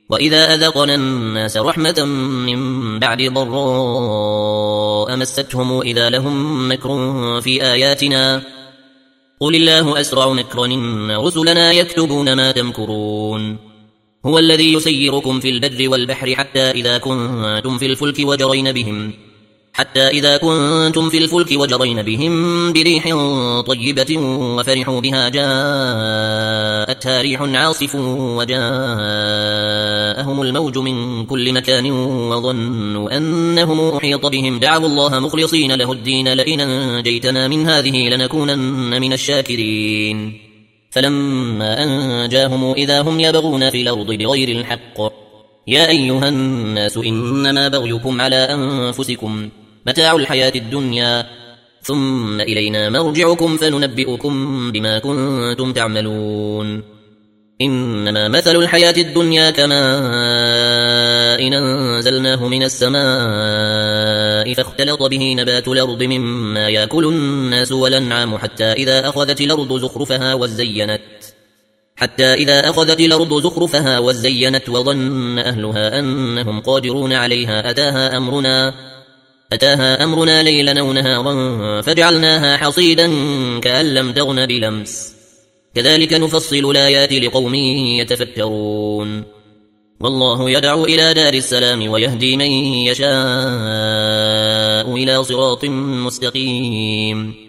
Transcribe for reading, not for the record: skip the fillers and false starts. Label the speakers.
Speaker 1: وإذا أذقنا الناس رحمة من بعد ضراء مستهم إذا لهم مكر في آياتنا قل الله أسرع مكرا إن رسلنا يكتبون ما تمكرون هو الذي يسيركم في البر والبحر حتى إذا كنتم في الفلك وجرين بهم بريح طيبة وفرحوا بها جاءتها ريح عاصف وجاءهم الموج من كل مكان وظنوا أنهم أحيط بهم دعوا الله مخلصين له الدين لئن أنجيتنا من هذه لنكونن من الشاكرين فلما أنجاهم إذا هم يبغون في الأرض بغير الحق يا أيها الناس إنما بغيكم على أنفسكم متاع الحياة الدنيا ثم إلينا مرجعكم فننبئكم بما كنتم تعملون إنما مثل الحياة الدنيا كماء أنزلناه من السماء فاختلط به نبات الأرض مما يأكل الناس والأنعام حتى إذا أخذت الأرض زخرفها وزينت وظن أهلها أنهم قادرون عليها أتاها أمرنا ليلا أو نهارا فجعلناها حصيدا كأن لم تغن بلمس كذلك نفصل الآيات لقوم يتفكرون والله يدعو إلى دار السلام ويهدي من يشاء إلى صراط مستقيم